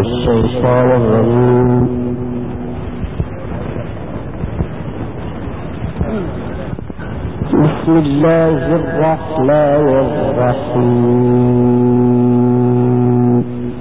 الشيطان الرجيم. بسم الله الرحمن الرحيم.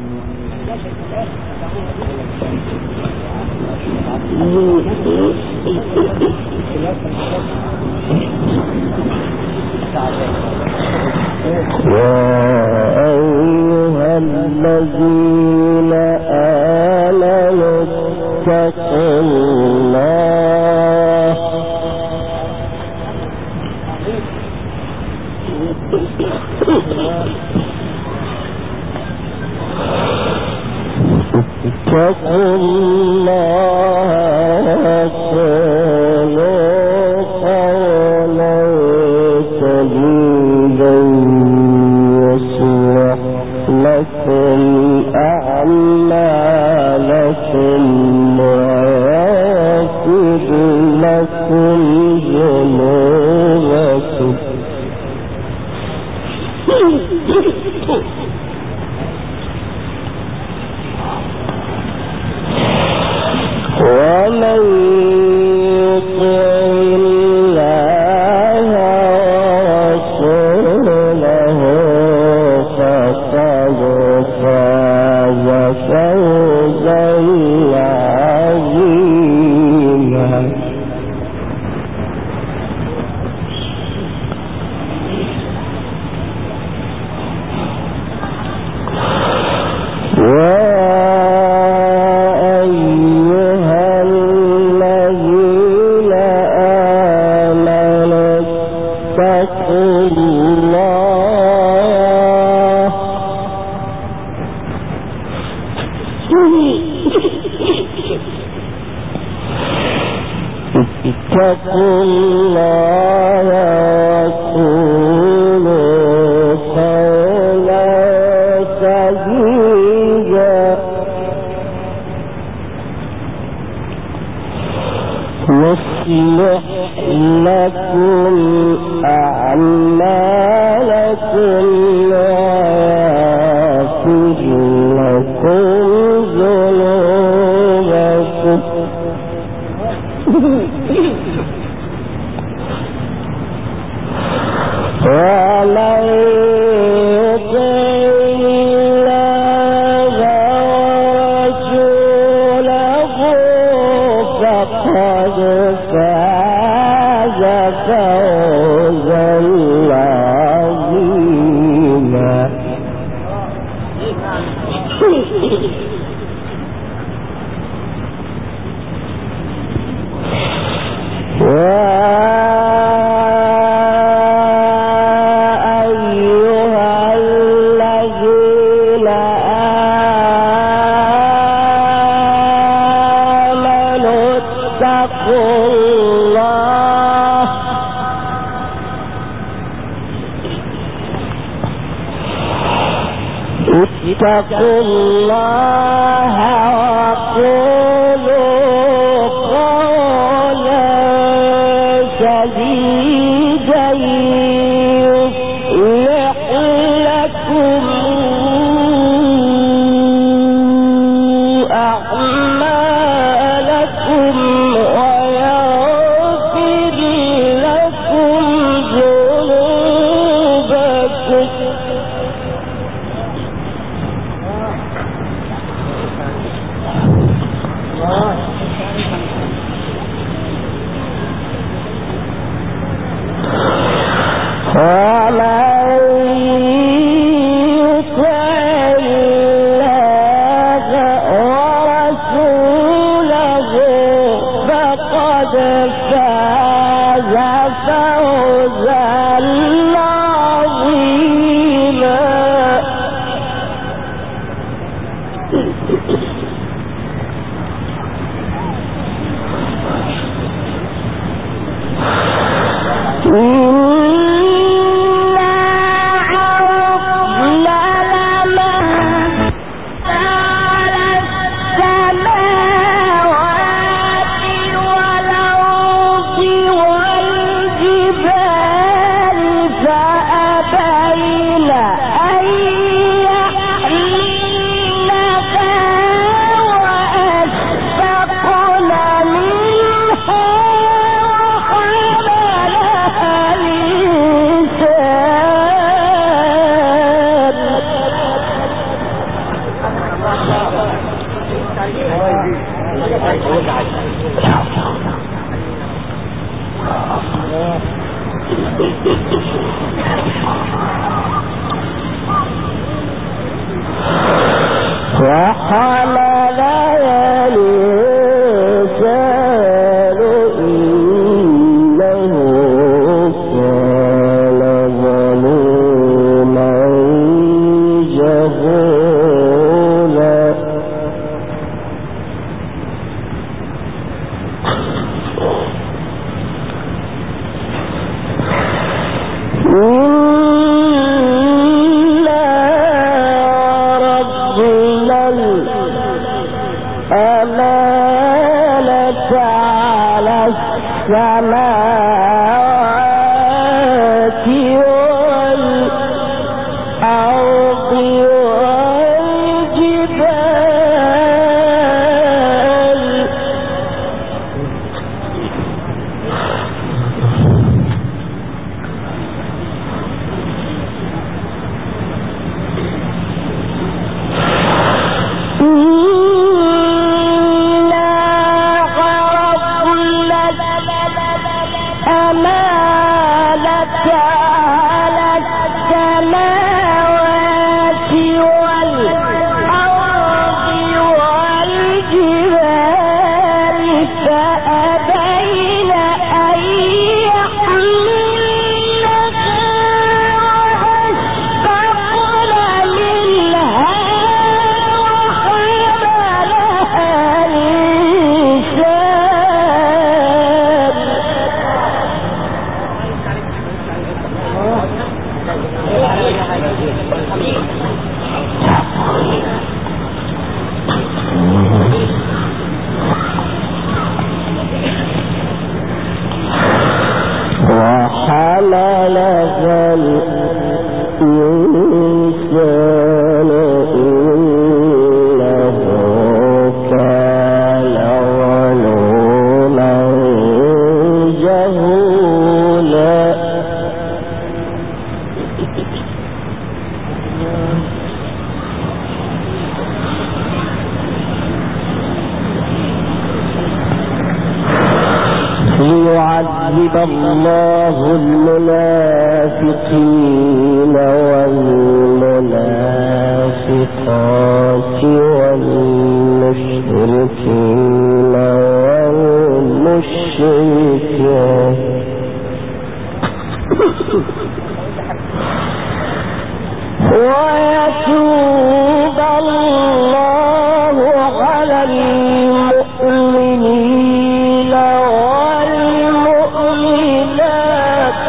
يا أيها الذين آمنوا اتقوا الله وقولوا قولا سديدا يصلح لكم أعمالكم ويغفر لكم ذنوبكم ومن يطع الله ورسوله فقد فاز فوزا عظيما. اتقوا الله وقولوا قولا سديدا يصلح لكم أعمالكم ويغفر لكم ذنوبكم ومن يطع الله ورسوله فقد فاز فوزا عظيما. اتقوا الله وقولوا قولا سديدا يصلح لكم أعمالكم ويغفر لكم ذنوبكم الأمانة على السماوات والأرض والجبال ليعذب الله المنافقين والمنافقات والمشركين والمشركات ويتوب الله على المؤمنين والمؤمنات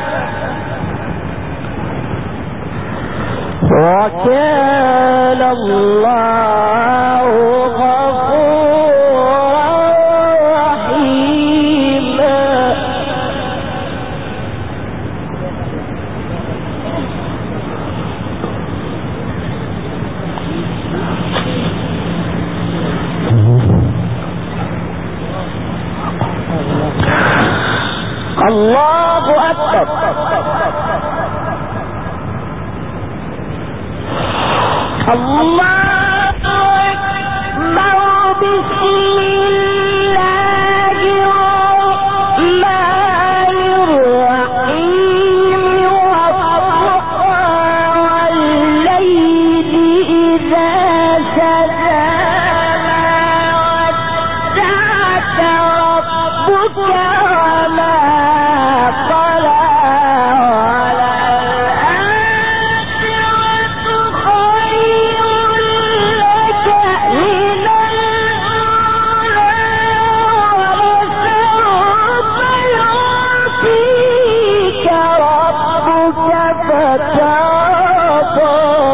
وكان الله غفورا رحيما. الله أكبر. الله أكبر. بسم الله الرحمن الرحيم. والضحى والليل إذا سجى ما ودعك ربك وما قلى وللآخرة خير لك من الأولى ولسوف يعطيك ربك فترضى.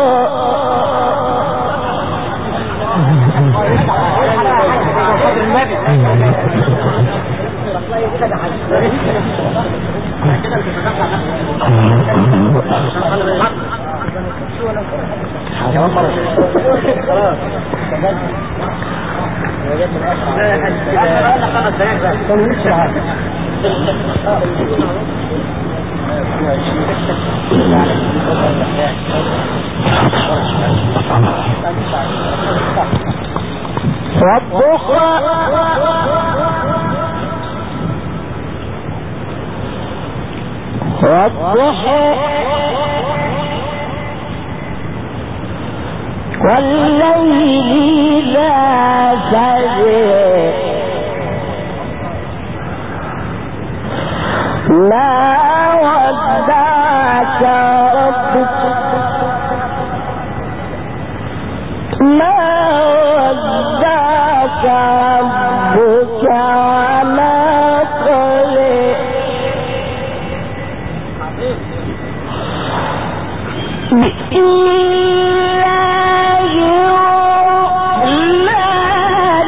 والضحى والليل إذا سجى ما ودعك ربك ما ودعك ربك وما قلى. بسم الله الرحمن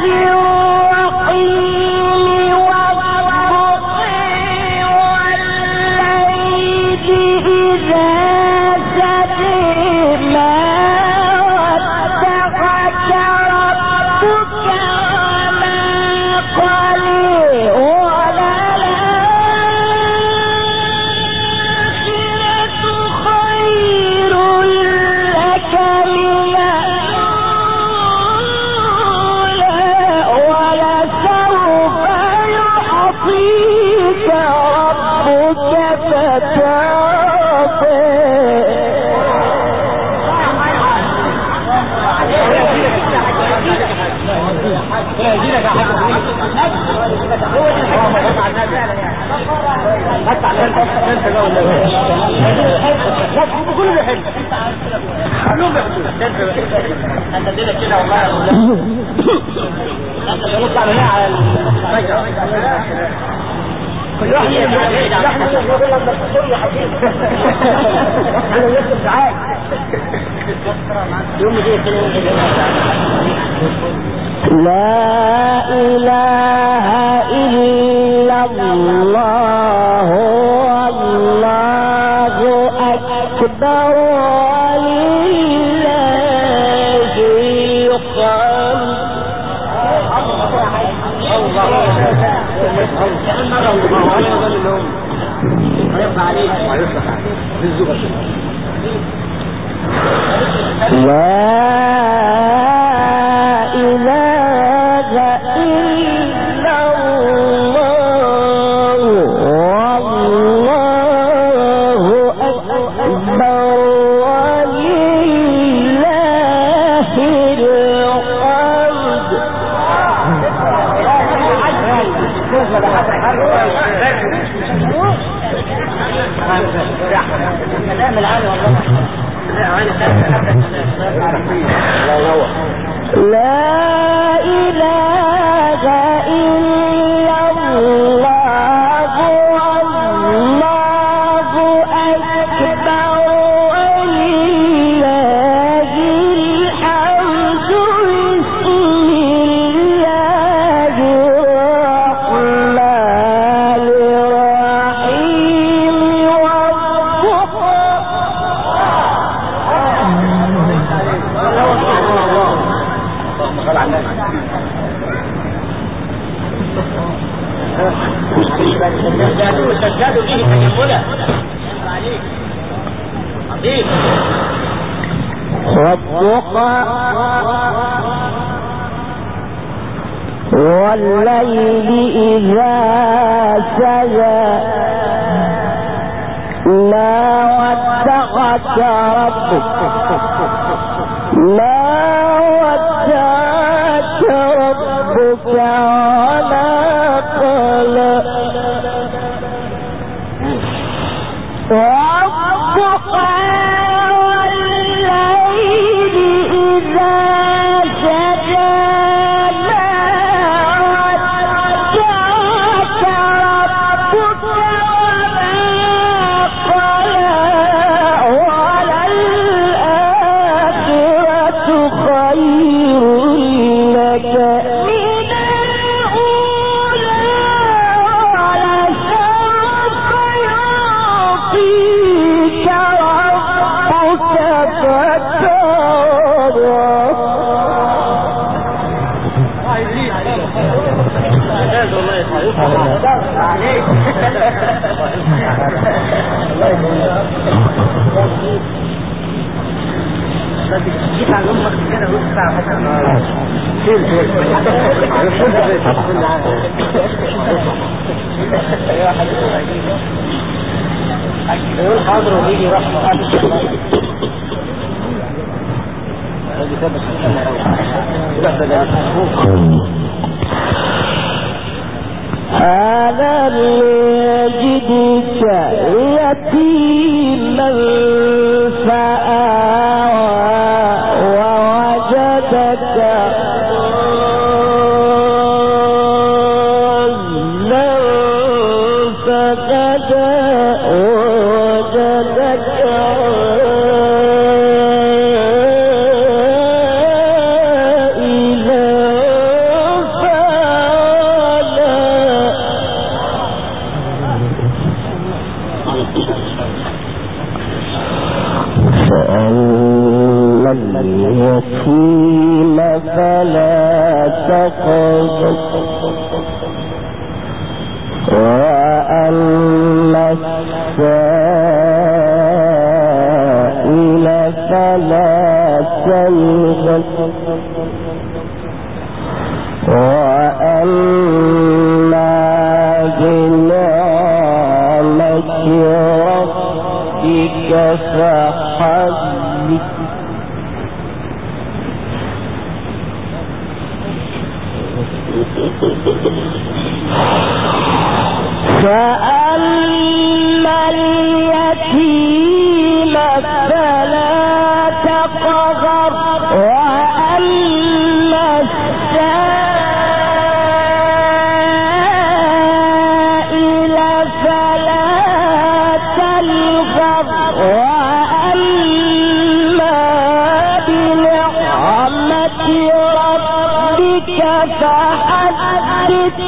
لا إله إلا الله والله أكبر ولله الحمد. والليل إذا سجى ما ودعك ربك وما قلى هذا يجدك يتيما فآوى ووجدك ضالا فهدى ووجدك اليتيم فلا تقهر وأما السائل فلا تنهر وأما بنعمة ربك فحدث. فأما اليتيم فلا تقهر وأما السائل فلا تنهر وأما بنعمة ربك فحدث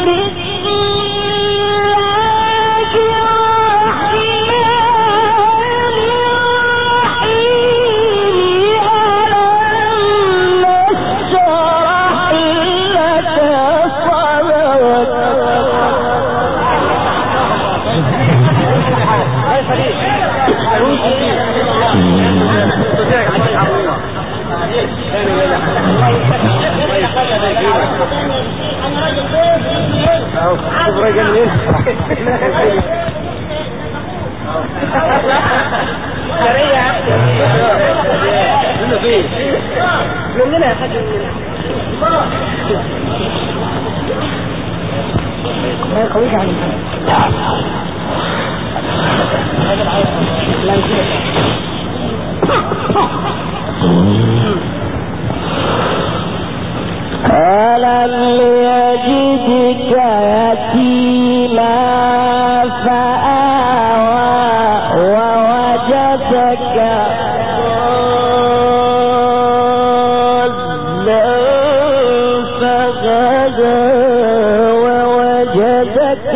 ألم يجدك يتيما فآوى ووجدك ضالا فهدى ووجدك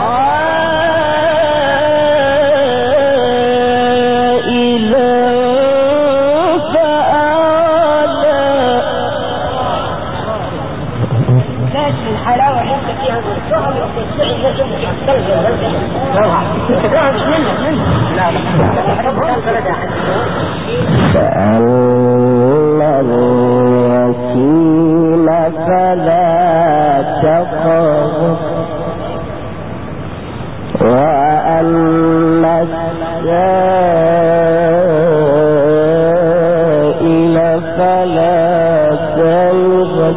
عائلا الحلاوة اللي انت فيها والشغل والتسعيد لازم فأما اليتيم فلا تقهر وأما السائل فلا تنهر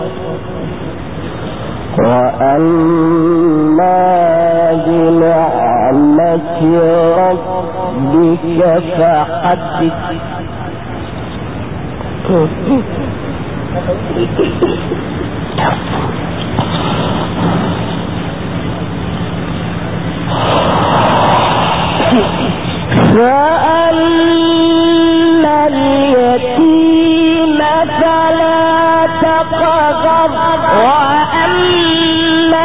وأما بنعمة ربك فحدث فأما اليتيم فلا تقهر وأما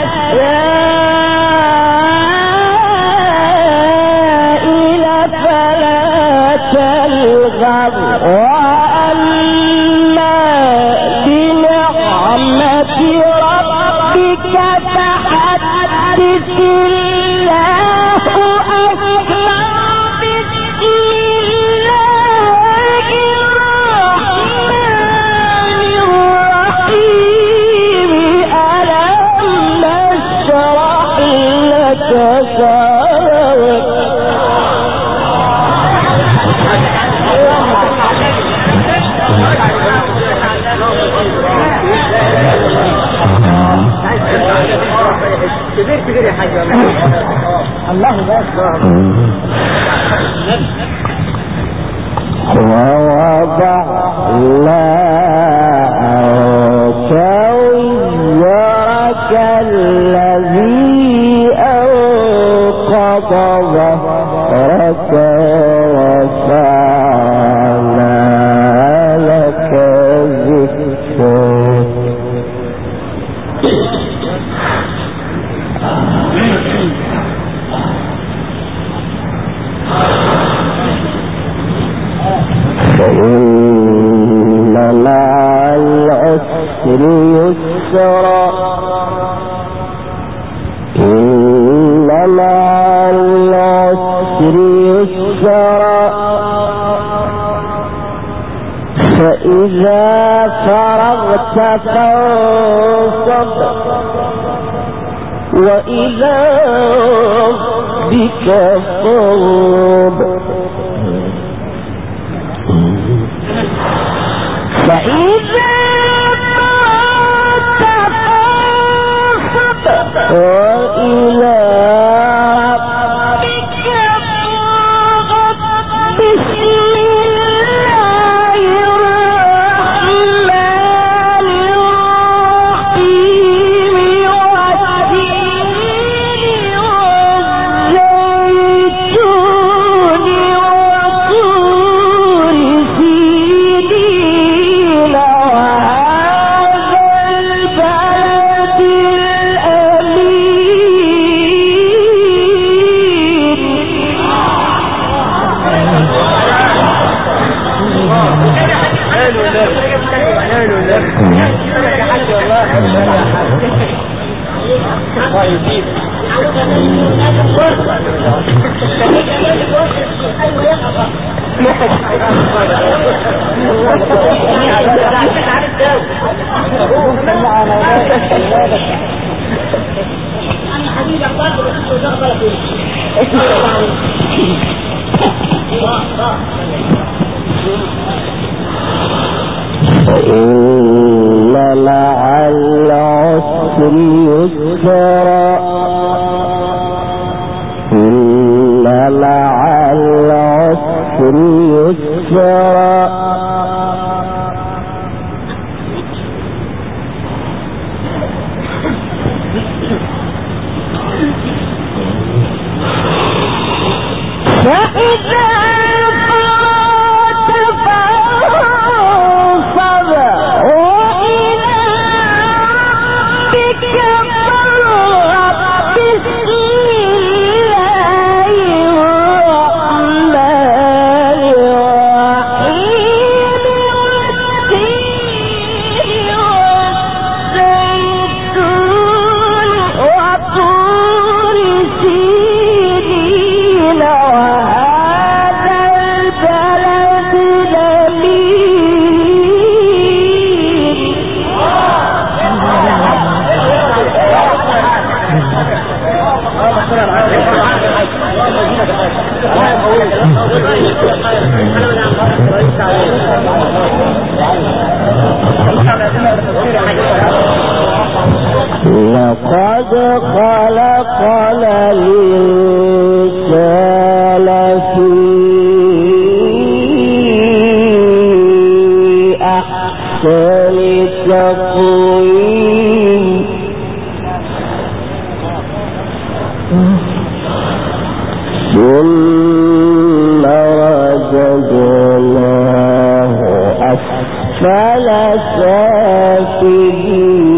السائل فلا تنهر وأما بنعمة ربك فحدث الله أكبر بسم الله الرحمن الرحيم ألم نشرح لك صدرك كبير يا حاج الله أكبر ووضعنا عنك وزرك الذي أنقض ظهرك ورفعنا لك ذكرك فإن مع العسر يسرا إن مع العسر يسرا فإذا فرغت فانصب وإلى ربك فارغب فإذا فرغت فانصب وإلى ربك فارغب بسم الله الرحمن الرحيم والتين والزيتون وطور سينين وهذا البلد إن مع العسر يسرا إن مع العسر يسرا فإذا لقد خلقنا الإنسان في أحسن تقويم ثم رددناه أسفل سافلين